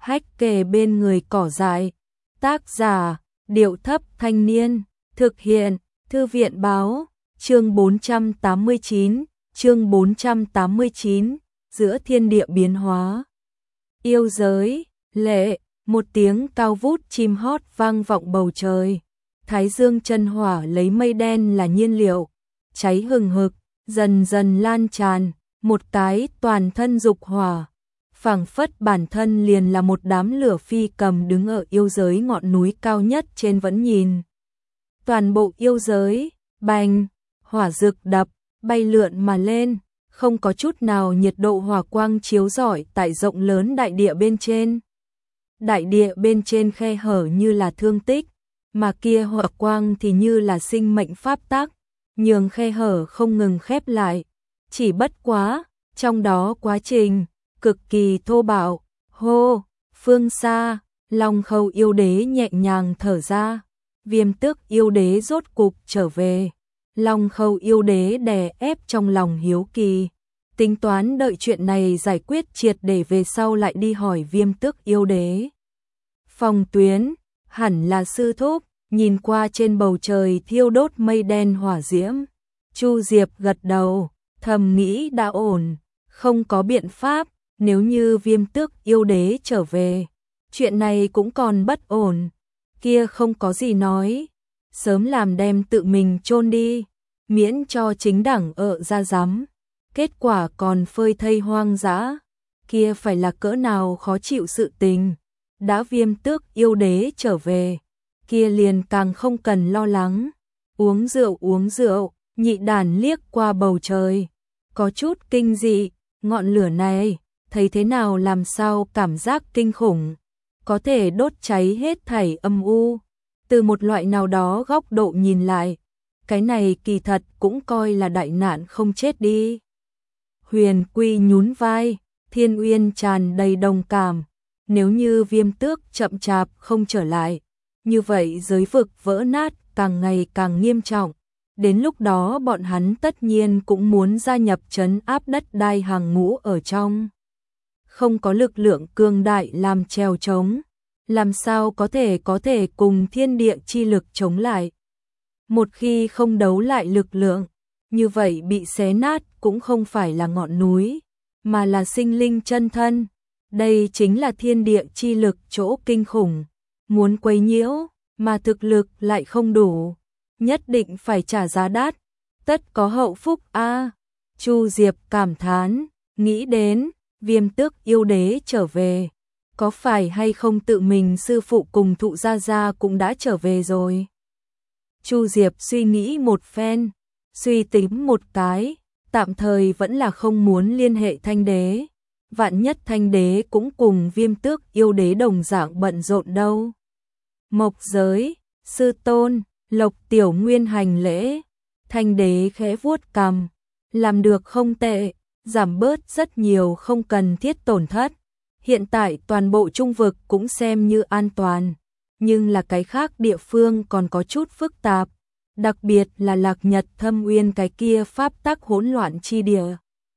hách kề bên người cỏ dại. Tác giả, Điệu Thấp Thanh Niên, thực hiện, Thư viện Báo, chương 489, giữa thiên địa biến hóa. Yêu giới, lệ, một tiếng cao vút chim hót vang vọng bầu trời. Thái dương chân hỏa lấy mây đen là nhiên liệu, cháy hừng hực, dần dần lan tràn, một cái toàn thân dục hỏa. Phảng phất bản thân liền là một đám lửa phi cầm đứng ở yêu giới ngọn núi cao nhất trên vẫn nhìn. Toàn bộ yêu giới, bành, hỏa rực đập, bay lượn mà lên, không có chút nào nhiệt độ hỏa quang chiếu rọi tại rộng lớn đại địa bên trên. Đại địa bên trên khe hở như là thương tích, mà kia hỏa quang thì như là sinh mệnh pháp tắc, nhường khe hở không ngừng khép lại. Chỉ bất quá, trong đó quá trình cực kỳ thô bạo. Hô, phương xa, Long Khâu yêu đế nhẹ nhàng thở ra. Viêm Tước yêu đế rốt cục trở về. Long Khâu yêu đế đè ép trong lòng hiếu kỳ, tính toán đợi chuyện này giải quyết triệt để về sau lại đi hỏi Viêm Tước yêu đế. Phong Tuyến, hẳn là sư thúc, nhìn qua trên bầu trời thiêu đốt mây đen hỏa diễm. Chu Diệp gật đầu, thầm nghĩ đã ổn, không có biện pháp, nếu như Viêm Tước yêu đế trở về, chuyện này cũng còn bất ổn, kia không có gì nói, sớm làm đem tự mình chôn đi, miễn cho chính đẳng ở ra giám, kết quả còn phơi thây hoang dã, kia phải là cỡ nào khó chịu sự tình. Đã Viêm Tước yêu đế trở về, kia liền càng không cần lo lắng. Uống rượu, Nhị Đàn liếc qua bầu trời, có chút kinh dị, ngọn lửa này, thấy thế nào làm sao cảm giác kinh khủng, có thể đốt cháy hết thảy âm u. Từ một loại nào đó góc độ nhìn lại, cái này kỳ thật cũng coi là đại nạn không chết đi. Huyền Quy nhún vai, Thiên Uyên tràn đầy đồng cảm, nếu như Viêm Tước chậm chạp không trở lại, như vậy giới vực vỡ nát càng ngày càng nghiêm trọng. Đến lúc đó bọn hắn tất nhiên cũng muốn gia nhập trấn áp đất đai hàng ngũ ở trong. Không có lực lượng cường đại làm trèo trống, làm sao có thể cùng thiên địa chi lực chống lại. Một khi không đấu lại lực lượng, như vậy bị xé nát cũng không phải là ngọn núi, mà là sinh linh chân thân. Đây chính là thiên địa chi lực chỗ kinh khủng, muốn quấy nhiễu, mà thực lực lại không đủ, nhất định phải trả giá đắt, tất có hậu phúc a. Chu Diệp cảm thán, nghĩ đến, Viêm Tước yêu đế trở về, có phải hay không tự mình sư phụ cùng Thụ Gia Gia cũng đã trở về rồi. Chu Diệp suy nghĩ một phen, suy tính một cái, tạm thời vẫn là không muốn liên hệ Thanh Đế. Vạn nhất Thanh Đế cũng cùng Viêm Tước yêu đế đồng dạng bận rộn đâu. Mộc giới, sư tôn, Lộc Tiểu Nguyên hành lễ. Thanh Đế khẽ vuốt cằm, làm được không tệ, giảm bớt rất nhiều không cần thiết tổn thất. Hiện tại toàn bộ trung vực cũng xem như an toàn, nhưng là cái khác địa phương còn có chút phức tạp, đặc biệt là Lạc Nhật Thâm Uyên cái kia pháp tắc hỗn loạn chi địa.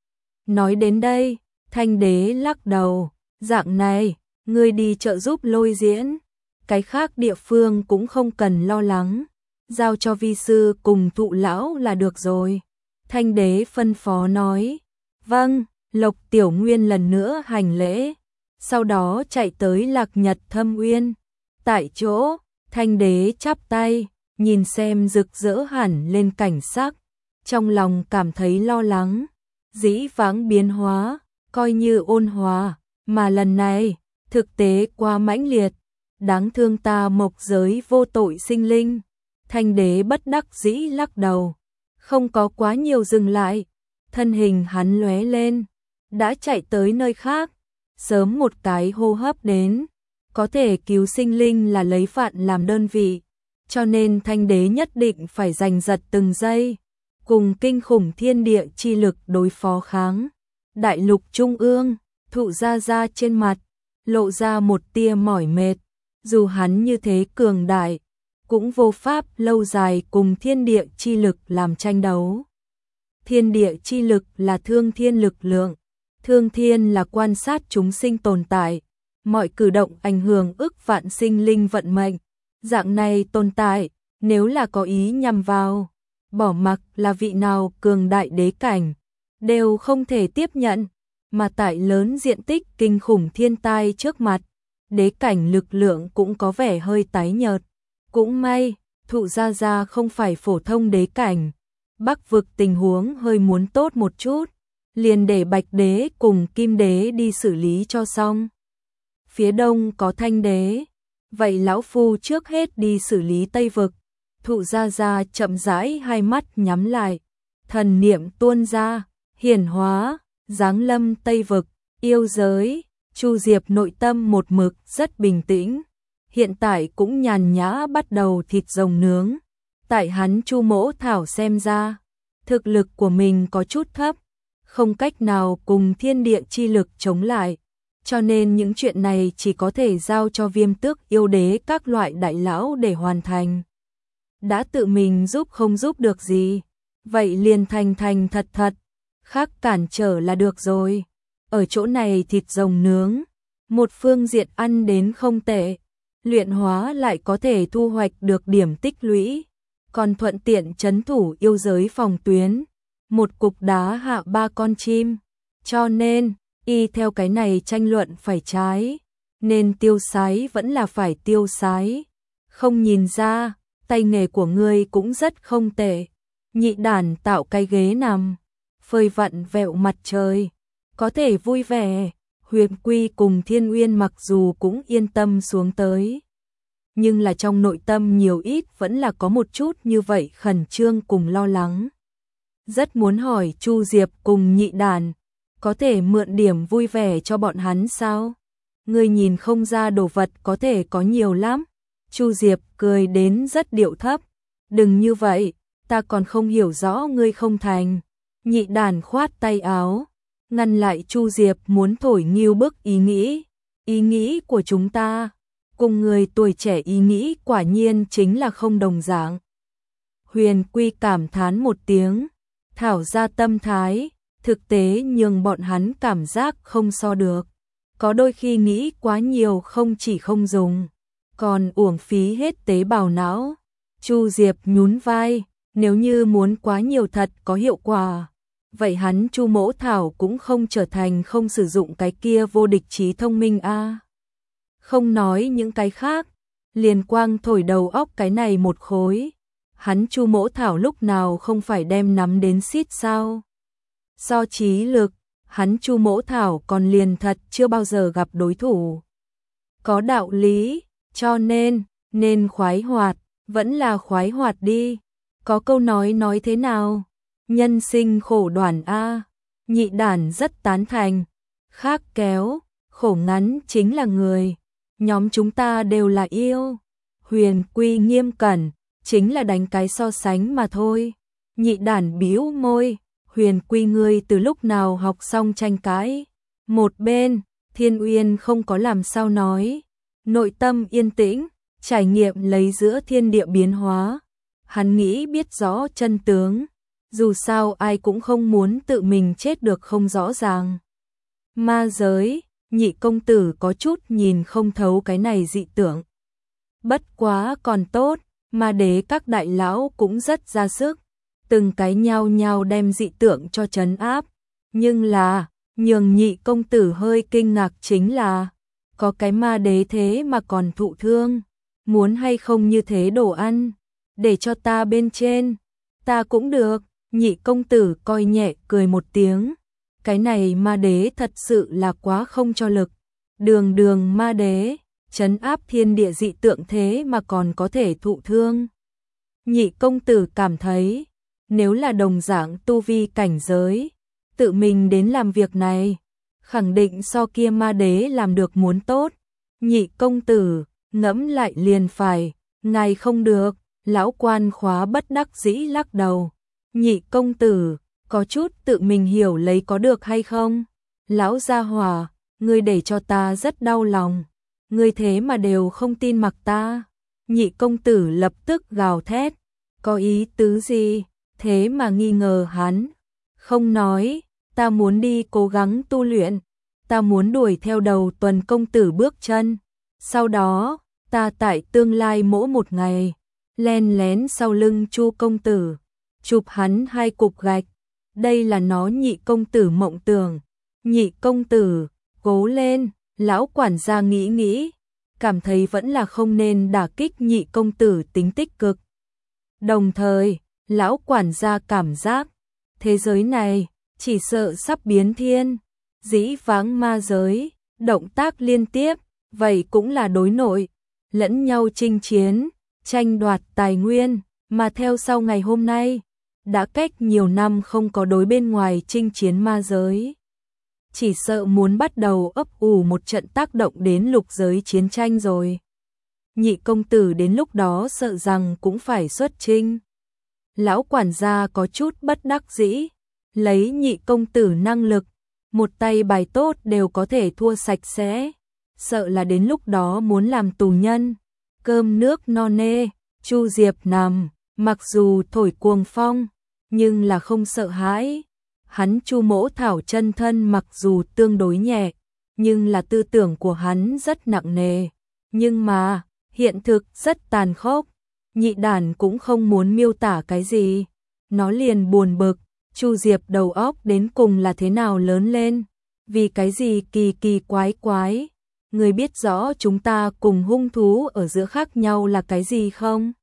Nói đến đây, Thanh Đế lắc đầu, dạng này, ngươi đi trợ giúp Lôi Diễn, cái khác địa phương cũng không cần lo lắng, giao cho vi sư cùng Thụ lão là được rồi. Thanh Đế phân phó nói, vâng. Lộc Tiểu Nguyên lần nữa hành lễ, sau đó chạy tới Lạc Nhật Thâm Uyên. Tại chỗ, Thanh Đế chắp tay, nhìn xem rực rỡ hẳn lên cảnh sắc, trong lòng cảm thấy lo lắng. Dĩ vãng biến hóa, coi như ôn hòa, mà lần này, thực tế quá mãnh liệt, đáng thương ta Mộc giới vô tội sinh linh. Thanh Đế bất đắc dĩ lắc đầu, không có quá nhiều dừng lại, thân hình hắn lóe lên, đã chạy tới nơi khác, sớm một cái hô hấp đến, có thể cứu sinh linh là lấy vạn làm đơn vị, cho nên Thanh Đế nhất định phải giành giật từng giây, cùng kinh khủng thiên địa chi lực đối phó kháng. Đại lục trung ương, Thụ Gia Gia trên mặt, lộ ra một tia mỏi mệt, dù hắn như thế cường đại, cũng vô pháp lâu dài cùng thiên địa chi lực làm tranh đấu. Thiên địa chi lực là thương thiên lực lượng, thương thiên là quan sát chúng sinh tồn tại, mọi cử động ảnh hưởng ức vạn sinh linh vận mệnh. Dạng này tồn tại, nếu là có ý nhằm vào, bỏ mặc là vị nào cường đại đế cảnh, đều không thể tiếp nhận, mà tại lớn diện tích kinh khủng thiên tai trước mặt, đế cảnh lực lượng cũng có vẻ hơi tái nhợt. Cũng may, Thụ Gia Gia không phải phổ thông đế cảnh, Bắc vực tình huống hơi muốn tốt một chút, liền để Bạch đế cùng Kim đế đi xử lý cho xong. Phía đông có Thanh đế, vậy lão phu trước hết đi xử lý Tây vực. Thụ Gia Gia chậm rãi hai mắt nhắm lại, thần niệm tuôn ra, hiển hóa, giáng lâm Tây vực, yêu giới. Chu Diệp nội tâm một mực rất bình tĩnh, hiện tại cũng nhàn nhã bắt đầu thịt rồng nướng. Tại hắn Chu Mỗ Thảo xem ra, thực lực của mình có chút thấp, không cách nào cùng thiên địa chi lực chống lại, cho nên những chuyện này chỉ có thể giao cho Viêm Tước yêu đế các loại đại lão để hoàn thành. Đã tự mình giúp không giúp được gì, vậy liền thành thành thật thật, khác cản trở là được rồi. Ở chỗ này thịt rồng nướng, một phương diện ăn đến không tệ, luyện hóa lại có thể thu hoạch được điểm tích lũy, còn thuận tiện trấn thủ yêu giới phòng tuyến, một cục đá hạ 3 con chim, cho nên, y theo cái này tranh luận phải trái, nên tiêu sái vẫn là phải tiêu sái, không nhìn ra, tay nghề của ngươi cũng rất không tệ, Nhị Đản tạo cái ghế nằm, phơi vặn vẹo mặt trời, có thể vui vẻ. Huyền Quy cùng Thiên Uyên mặc dù cũng yên tâm xuống tới, nhưng là trong nội tâm nhiều ít vẫn là có một chút như vậy khẩn trương cùng lo lắng. Rất muốn hỏi Chu Diệp cùng Nhị Đản, có thể mượn điểm vui vẻ cho bọn hắn sao? Ngươi nhìn không ra đồ vật có thể có nhiều lắm. Chu Diệp cười đến rất điệu thấp, đừng như vậy, ta còn không hiểu rõ ngươi không thành. Nhị Đản khoát tay áo, ngăn lại Chu Diệp muốn thổi nghiêu bức ý nghĩ của chúng ta, cùng người tuổi trẻ ý nghĩ quả nhiên chính là không đồng dạng. Huyền Quy cảm thán một tiếng, thảo ra tâm thái, thực tế nhưng bọn hắn cảm giác không so được, có đôi khi nghĩ quá nhiều không chỉ không dùng, còn uổng phí hết tế bào não. Chu Diệp nhún vai, nếu như muốn quá nhiều thật có hiệu quả, vậy hắn Chu Mỗ Thảo cũng không trở thành không sử dụng cái kia vô địch trí thông minh a. Không nói những cái khác, liền quang thổi đầu óc cái này một khối, hắn Chu Mỗ Thảo lúc nào không phải đem nắm đến xít sao? So trí lực, hắn Chu Mỗ Thảo còn liền thật chưa bao giờ gặp đối thủ. Có đạo lý, cho nên khoái hoạt, vẫn là khoái hoạt đi. Có câu nói thế nào? Nhân sinh khổ đoạn a. Nhị Đản rất tán thành. Khác kéo, khổ ngắn chính là người. Nhóm chúng ta đều là yêu. Huyền Quy nghiêm cẩn, chính là đánh cái so sánh mà thôi. Nhị Đản bĩu môi, Huyền Quy ngươi từ lúc nào học xong tranh cãi? Một bên, Thiên Uyên không có làm sao nói, nội tâm yên tĩnh, trải nghiệm lấy giữa thiên địa biến hóa. Hắn nghĩ biết rõ chân tướng, dù sao ai cũng không muốn tự mình chết được không rõ ràng. Ma giới, Nhị công tử có chút nhìn không thấu cái này dị tưởng. Bất quá còn tốt, Ma đế các đại lão cũng rất ra sức, từng cái nhao nhao đem dị tưởng cho trấn áp. Nhưng là, nhường Nhị công tử hơi kinh ngạc chính là, có cái ma đế thế mà còn thụ thương, muốn hay không như thế đồ ăn, để cho ta bên trên, ta cũng được. Nhị công tử coi nhẹ cười một tiếng, cái này ma đế thật sự là quá không cho lực, đường ma đế, trấn áp thiên địa dị tượng thế mà còn có thể thụ thương. Nhị công tử cảm thấy, nếu là đồng dạng tu vi cảnh giới, tự mình đến làm việc này, khẳng định so kia ma đế làm được muốn tốt. Nhị công tử, ngẫm lại liền phải, ngài không được, lão quan khóa bất đắc dĩ lắc đầu. Nhị công tử, có chút tự mình hiểu lấy có được hay không? Lão gia hỏa, ngươi để cho ta rất đau lòng, ngươi thế mà đều không tin mặc ta. Nhị công tử lập tức gào thét, có ý tứ gì, thế mà nghi ngờ hắn. Không nói, ta muốn đi cố gắng tu luyện, ta muốn đuổi theo đầu Tuần công tử bước chân. Sau đó, ta tại tương lai mỗi một ngày, len lén sau lưng Chu công tử, chụp hắn 2 cục gạch. Đây là nó Nhị công tử mộng tưởng. Nhị công tử, cố lên, lão quản gia nghĩ nghĩ, cảm thấy vẫn là không nên đả kích Nhị công tử tính tích cực. Đồng thời, lão quản gia cảm giác, thế giới này, chỉ sợ sắp biến thiên, dĩ vãng ma giới, động tác liên tiếp, vậy cũng là đối nội, lẫn nhau chinh chiến, tranh đoạt tài nguyên, mà theo sau ngày hôm nay, đã cách nhiều năm không có đối bên ngoài chinh chiến ma giới. Chỉ sợ muốn bắt đầu ấp ủ một trận tác động đến lục giới chiến tranh rồi. Nhị công tử đến lúc đó sợ rằng cũng phải xuất chinh. Lão quản gia có chút bất đắc dĩ, lấy Nhị công tử năng lực, một tay bài tốt đều có thể thua sạch sẽ, sợ là đến lúc đó muốn làm tù nhân, cơm nước no nê. Chu Diệp nằm, mặc dù thổi cuồng phong, nhưng là không sợ hãi. Hắn Chu Mỗ Thảo chân thân mặc dù tương đối nhẹ, nhưng là tư tưởng của hắn rất nặng nề. Nhưng mà, hiện thực rất tàn khốc. Nhị đản cũng không muốn miêu tả cái gì. Nó liền buồn bực, Chu Diệp đầu óc đến cùng là thế nào lớn lên. Vì cái gì kỳ kỳ quái quái. Người biết rõ chúng ta cùng hung thú ở giữa khác nhau là cái gì không?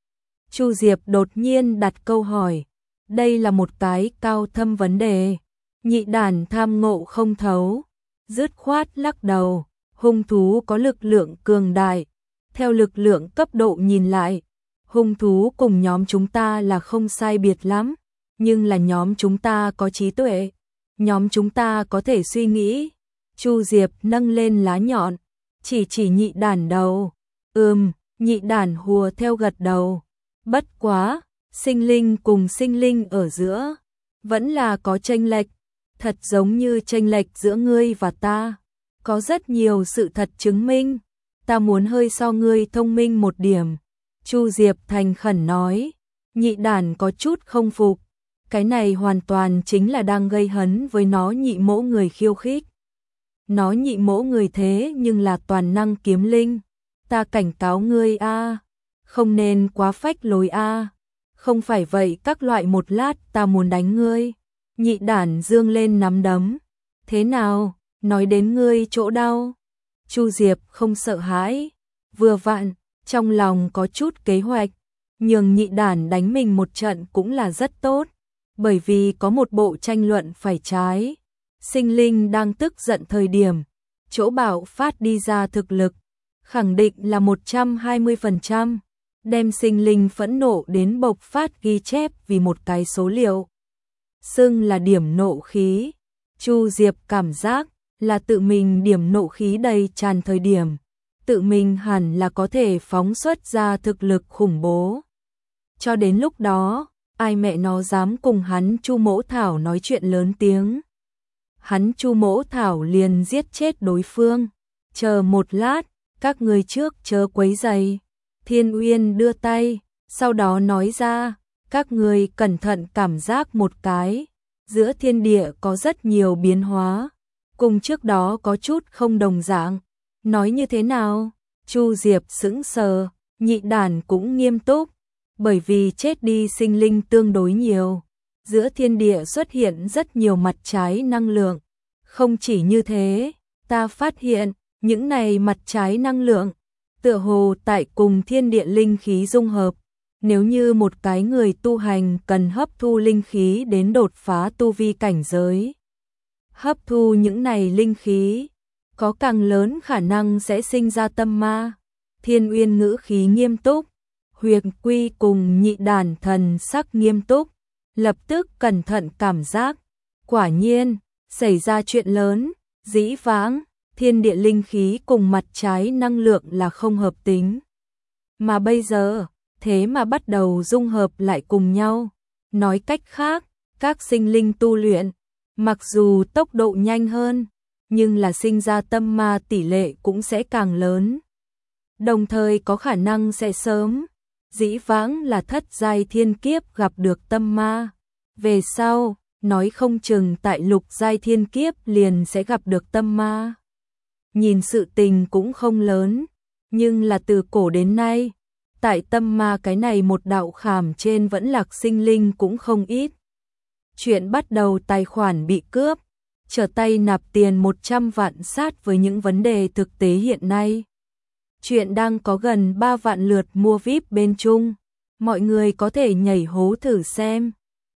Chu Diệp đột nhiên đặt câu hỏi. Đây là một cái cao thâm vấn đề. Nhị đản tham ngộ không thấu, dứt khoát lắc đầu. Hung thú có lực lượng cường đại. Theo lực lượng cấp độ nhìn lại, hung thú cùng nhóm chúng ta là không sai biệt lắm. Nhưng là nhóm chúng ta có trí tuệ. Nhóm chúng ta có thể suy nghĩ. Chu Diệp nâng lên lá nhọn, chỉ nhị đản đầu. Nhị đản hùa theo gật đầu. Bất quá, sinh linh cùng sinh linh ở giữa, vẫn là có chênh lệch, thật giống như chênh lệch giữa ngươi và ta. Có rất nhiều sự thật chứng minh, ta muốn hơi so ngươi thông minh một điểm. Chu Diệp thành khẩn nói, nhị đản có chút không phục, cái này hoàn toàn chính là đang gây hấn với nó Nhị mỗ người khiêu khích. Nó Nhị mỗ người thế nhưng là toàn năng kiếm linh, ta cảnh cáo ngươi a, không nên quá phách lối a. Không phải vậy các loại một lát ta muốn đánh ngươi. Nhị đản dương lên nắm đấm. Thế nào, nói đến ngươi chỗ đau. Chu Diệp không sợ hãi. Vừa vặn, trong lòng có chút kế hoạch. Nhường nhị đản đánh mình một trận cũng là rất tốt. Bởi vì có một bộ tranh luận phải trái. Sinh linh đang tức giận thời điểm. Chỗ bạo phát đi ra thực lực. Khẳng định là 120%. Đem sinh linh phẫn nộ đến bộc phát ghi chép vì một cái số liệu. Xưng là điểm nộ khí. Chu Diệp cảm giác là tự mình điểm nộ khí đầy tràn thời điểm. Tự mình hẳn là có thể phóng xuất ra thực lực khủng bố. Cho đến lúc đó, ai mẹ nó dám cùng hắn Chu Mỗ Thảo nói chuyện lớn tiếng. Hắn Chu Mỗ Thảo liền giết chết đối phương. Chờ một lát, các người trước chớ quấy rầy. Thiên Uyên đưa tay, sau đó nói ra, các người cẩn thận cảm giác một cái, giữa thiên địa có rất nhiều biến hóa, cùng trước đó có chút không đồng dạng. Nói như thế nào? Chu Diệp sững sờ, nhị đản cũng nghiêm túc, bởi vì chết đi sinh linh tương đối nhiều, giữa thiên địa xuất hiện rất nhiều mặt trái năng lượng. Không chỉ như thế, ta phát hiện, những này mặt trái năng lượng tựa hồ tại cùng thiên địa linh khí dung hợp. Nếu như một cái người tu hành cần hấp thu linh khí đến đột phá tu vi cảnh giới, hấp thu những này linh khí, có càng lớn khả năng sẽ sinh ra tâm ma. Thiên Uyên ngữ khí nghiêm túc, Huyền Quy cùng nhị đản thần sắc nghiêm túc, lập tức cẩn thận cảm giác. Quả nhiên, xảy ra chuyện lớn, dĩ vãng. Thiên địa linh khí cùng mặt trái năng lượng là không hợp tính. Mà bây giờ, thế mà bắt đầu dung hợp lại cùng nhau. Nói cách khác, các sinh linh tu luyện, mặc dù tốc độ nhanh hơn, nhưng là sinh ra tâm ma tỷ lệ cũng sẽ càng lớn. Đồng thời có khả năng sẽ sớm. Dĩ vãng là thất giai thiên kiếp gặp được tâm ma. Về sau, nói không chừng tại lục giai thiên kiếp liền sẽ gặp được tâm ma. Nhìn sự tình cũng không lớn, nhưng là từ cổ đến nay, tại tâm ma cái này một đạo khảm trên vẫn lạc sinh linh cũng không ít. Chuyện bắt đầu tài khoản bị cướp, trở tay nạp tiền 100 vạn sát với những vấn đề thực tế hiện nay. Chuyện đang có gần 3 vạn lượt mua VIP bên Trung, mọi người có thể nhảy hố thử xem.